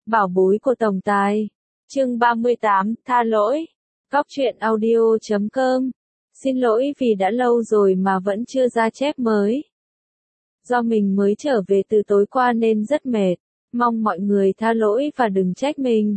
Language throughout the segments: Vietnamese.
Bảo bối của tổng tài. Chương 38, tha lỗi. Góc truyện audio.com. Xin lỗi vì đã lâu rồi mà vẫn chưa ra chép mới. Do mình mới trở về từ tối qua nên rất mệt. Mong mọi người tha lỗi và đừng trách mình.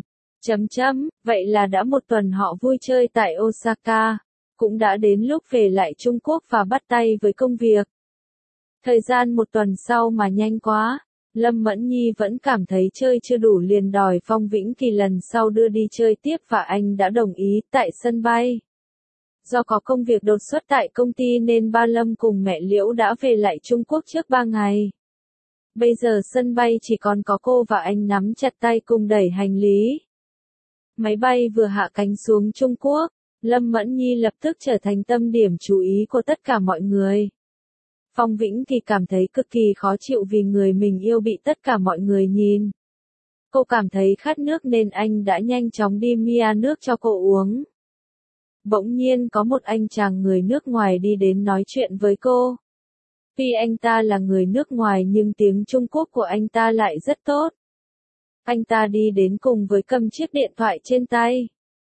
Vậy là đã một tuần họ vui chơi tại Osaka. Cũng đã đến lúc về lại Trung Quốc và bắt tay với công việc. Thời gian một tuần sau mà nhanh quá. Lâm Mẫn Nhi vẫn cảm thấy chơi chưa đủ liền đòi Phong Vĩnh Kỳ lần sau đưa đi chơi tiếp và anh đã đồng ý tại sân bay. Do có công việc đột xuất tại công ty nên ba Lâm cùng mẹ Liễu đã về lại Trung Quốc trước 3 ngày. Bây giờ sân bay chỉ còn có cô và anh nắm chặt tay cùng đẩy hành lý. Máy bay vừa hạ cánh xuống Trung Quốc, Lâm Mẫn Nhi lập tức trở thành tâm điểm chú ý của tất cả mọi người. Phong Vĩnh Kỳ cảm thấy cực kỳ khó chịu vì người mình yêu bị tất cả mọi người nhìn. Cô cảm thấy khát nước nên anh đã nhanh chóng đi mua nước cho cô uống. Bỗng nhiên có một anh chàng người nước ngoài đi đến nói chuyện với cô. Tuy anh ta là người nước ngoài nhưng tiếng Trung Quốc của anh ta lại rất tốt. Anh ta đi đến cùng với cầm chiếc điện thoại trên tay.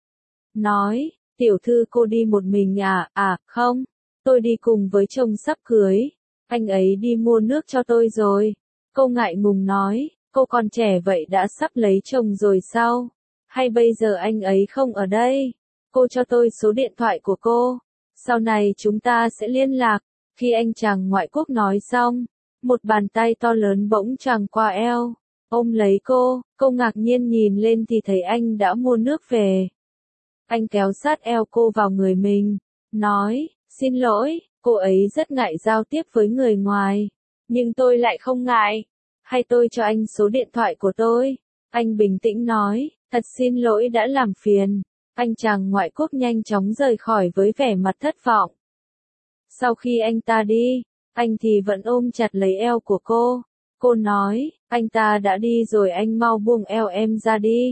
Nói, tiểu thư cô đi một mình à? Không, tôi đi cùng với chồng sắp cưới. Anh ấy đi mua nước cho tôi rồi. Cô ngại ngùng nói, cô còn trẻ vậy đã sắp lấy chồng rồi sao? Hay bây giờ anh ấy không ở đây? Cô cho tôi số điện thoại của cô. Sau này chúng ta sẽ liên lạc. Khi anh chàng ngoại quốc nói xong, một bàn tay to lớn bỗng choàng qua eo, ôm lấy cô ngạc nhiên nhìn lên thì thấy anh đã mua nước về. Anh kéo sát eo cô vào người mình, nói, xin lỗi, cô ấy rất ngại giao tiếp với người ngoài, nhưng tôi lại không ngại. Hay tôi cho anh số điện thoại của tôi? Anh bình tĩnh nói, thật xin lỗi đã làm phiền. Anh chàng ngoại quốc nhanh chóng rời khỏi với vẻ mặt thất vọng. Sau khi anh ta đi, anh thì vẫn ôm chặt lấy eo của cô. Cô nói, anh ta đã đi rồi anh mau buông eo em ra đi.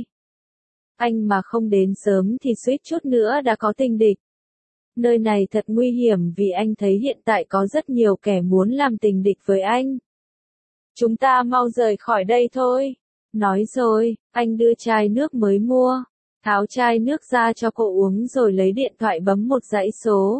Anh mà không đến sớm thì suýt chút nữa đã có tình địch. Nơi này thật nguy hiểm vì anh thấy hiện tại có rất nhiều kẻ muốn làm tình địch với anh. Chúng ta mau rời khỏi đây thôi. Nói rồi, anh đưa chai nước mới mua, tháo chai nước ra cho cô uống rồi lấy điện thoại bấm một dãy số.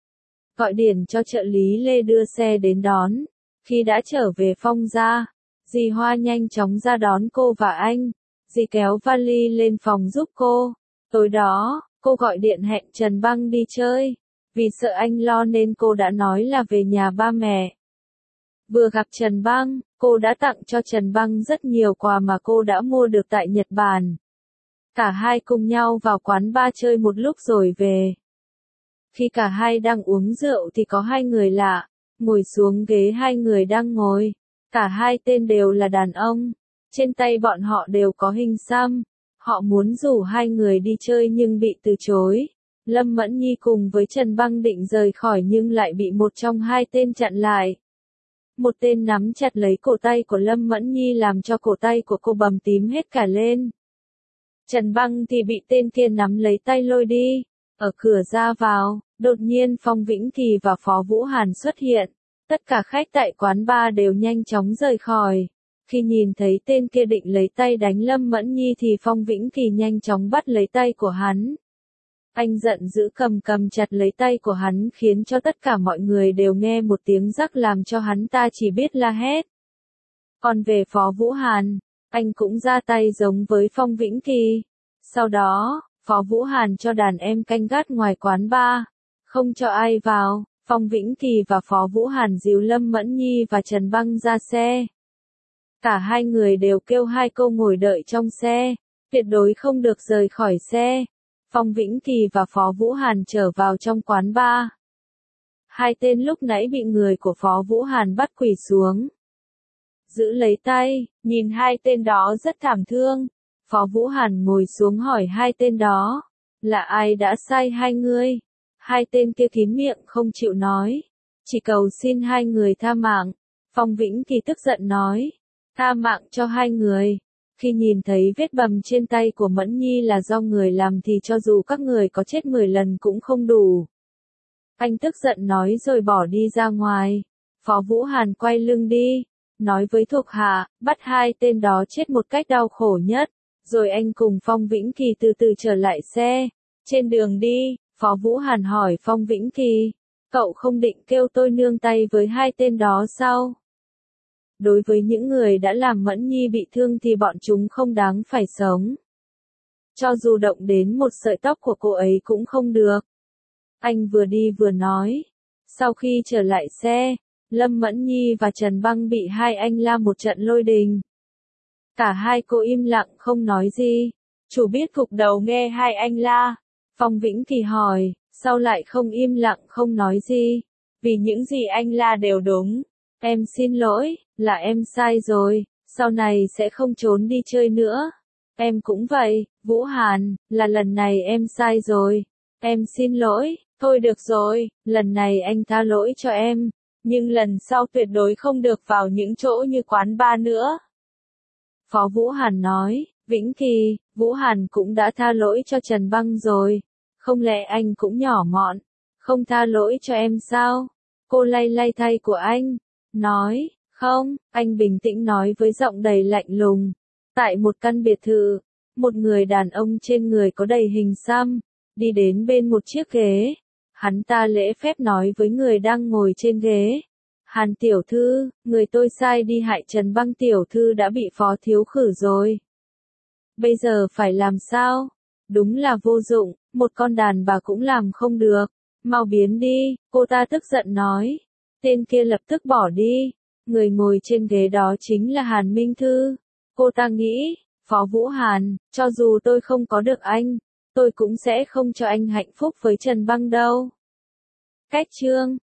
Gọi điện cho trợ lý Lê đưa xe đến đón. Khi đã trở về Phong gia, dì Hoa nhanh chóng ra đón cô và anh. Dì kéo vali lên phòng giúp cô. Tối đó, cô gọi điện hẹn Trần Băng đi chơi. Vì sợ anh lo nên cô đã nói là về nhà ba mẹ. Vừa gặp Trần Băng, cô đã tặng cho Trần Băng rất nhiều quà mà cô đã mua được tại Nhật Bản. Cả hai cùng nhau vào quán bar chơi một lúc rồi về. Khi cả hai đang uống rượu thì có hai người lạ, ngồi xuống ghế hai người đang ngồi. Cả hai tên đều là đàn ông. Trên tay bọn họ đều có hình xăm. Họ muốn rủ hai người đi chơi nhưng bị từ chối. Lâm Mẫn Nhi cùng với Trần Băng định rời khỏi nhưng lại bị một trong hai tên chặn lại. Một tên nắm chặt lấy cổ tay của Lâm Mẫn Nhi làm cho cổ tay của cô bầm tím hết cả lên. Trần Băng thì bị tên kia nắm lấy tay lôi đi. Ở cửa ra vào, đột nhiên Phong Vĩnh Kỳ và Phó Vũ Hàn xuất hiện. Tất cả khách tại quán bar đều nhanh chóng rời khỏi. Khi nhìn thấy tên kia định lấy tay đánh Lâm Mẫn Nhi thì Phong Vĩnh Kỳ nhanh chóng bắt lấy tay của hắn. Anh giận dữ cầm chặt lấy tay của hắn khiến cho tất cả mọi người đều nghe một tiếng rắc làm cho hắn ta chỉ biết la hét. Còn về Phó Vũ Hàn, anh cũng ra tay giống với Phong Vĩnh Kỳ. Sau đó, Phó Vũ Hàn cho đàn em canh gác ngoài quán bar, không cho ai vào. Phong Vĩnh Kỳ và Phó Vũ Hàn dìu Lâm Mẫn Nhi và Trần Băng ra xe. Cả hai người đều kêu hai câu ngồi đợi trong xe, tuyệt đối không được rời khỏi xe. Phong Vĩnh Kỳ và Phó Vũ Hàn trở vào trong quán bar. Hai tên lúc nãy bị người của Phó Vũ Hàn bắt quỳ xuống, giữ lấy tay, nhìn hai tên đó rất thảm thương. Phó Vũ Hàn ngồi xuống hỏi hai tên đó, là ai đã sai hai ngươi? Hai tên kia kín miệng không chịu nói, chỉ cầu xin hai người tha mạng. Phong Vĩnh Kỳ tức giận nói, tha mạng cho hai người. Khi nhìn thấy vết bầm trên tay của Mẫn Nhi là do người làm thì cho dù các người có chết 10 lần cũng không đủ. Anh tức giận nói rồi bỏ đi ra ngoài. Phó Vũ Hàn quay lưng đi, nói với thuộc hạ, bắt hai tên đó chết một cách đau khổ nhất, rồi anh cùng Phong Vĩnh Kỳ từ từ trở lại xe. Trên đường đi, Phó Vũ Hàn hỏi Phong Vĩnh Kỳ, cậu không định kêu tôi nương tay với hai tên đó sao? Đối với những người đã làm Mẫn Nhi bị thương thì bọn chúng không đáng phải sống. Cho dù động đến một sợi tóc của cô ấy cũng không được. Anh vừa đi vừa nói. Sau khi trở lại xe, Lâm Mẫn Nhi và Trần Băng bị hai anh la một trận lôi đình. Cả hai cô im lặng không nói gì. Chủ biết gục đầu nghe hai anh la. Phong Vĩnh Kỳ hỏi, sao lại không im lặng không nói gì? Vì những gì anh la đều đúng. Em xin lỗi, là em sai rồi, sau này sẽ không trốn đi chơi nữa. Em cũng vậy, Vũ Hàn, là lần này em sai rồi. Em xin lỗi, thôi được rồi, lần này anh tha lỗi cho em. Nhưng lần sau tuyệt đối không được vào những chỗ như quán bar nữa. Phó Vũ Hàn nói, Vĩnh Kỳ, Vũ Hàn cũng đã tha lỗi cho Trần Băng rồi. Không lẽ anh cũng nhỏ mọn, không tha lỗi cho em sao? Cô lay lay tay của anh, nói, không, anh bình tĩnh nói với giọng đầy lạnh lùng. Tại một căn biệt thự, một người đàn ông trên người có đầy hình xăm, đi đến bên một chiếc ghế. Hắn ta lễ phép nói với người đang ngồi trên ghế. Hàn tiểu thư, người tôi sai đi hại Trần Băng tiểu thư đã bị Phó thiếu khử rồi. Bây giờ phải làm sao? Đúng là vô dụng, một con đàn bà cũng làm không được. Mau biến đi, cô ta tức giận nói. Tên kia lập tức bỏ đi. Người ngồi trên ghế đó chính là Hàn Minh Thư. Cô ta nghĩ, Phó Vũ Hàn, cho dù tôi không có được anh, tôi cũng sẽ không cho anh hạnh phúc với Trần Băng đâu. Cách chương